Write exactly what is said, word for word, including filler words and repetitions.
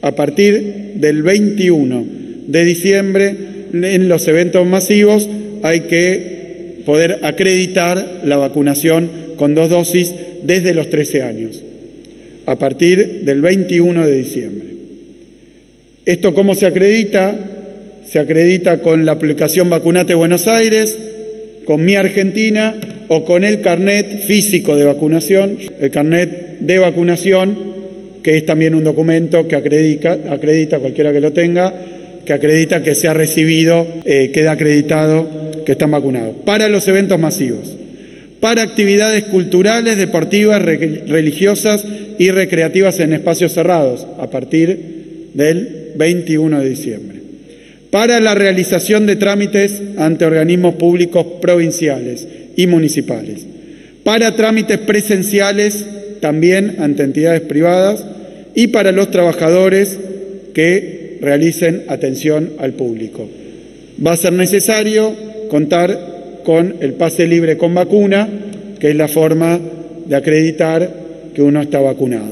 A partir del veintiuno de diciembre, en los eventos masivos, hay que poder acreditar la vacunación con dos dosis desde los trece años, a partir del veintiuno de diciembre. ¿Esto cómo se acredita? Se acredita con la aplicación Vacunate Buenos Aires, con Mi Argentina o con el carnet físico de vacunación, el carnet de vacunación, que es también un documento que acredita, acredita cualquiera que lo tenga, que acredita que se ha recibido, eh, queda acreditado que están vacunados. Para los eventos masivos, para actividades culturales, deportivas, re religiosas y recreativas en espacios cerrados, a partir del veintiuno de diciembre. Para la realización de trámites ante organismos públicos provinciales y municipales. Para trámites presenciales, también ante entidades privadas, y para los trabajadores que realicen atención al público. Va a ser necesario contar con el pase libre con vacuna, que es la forma de acreditar que uno está vacunado.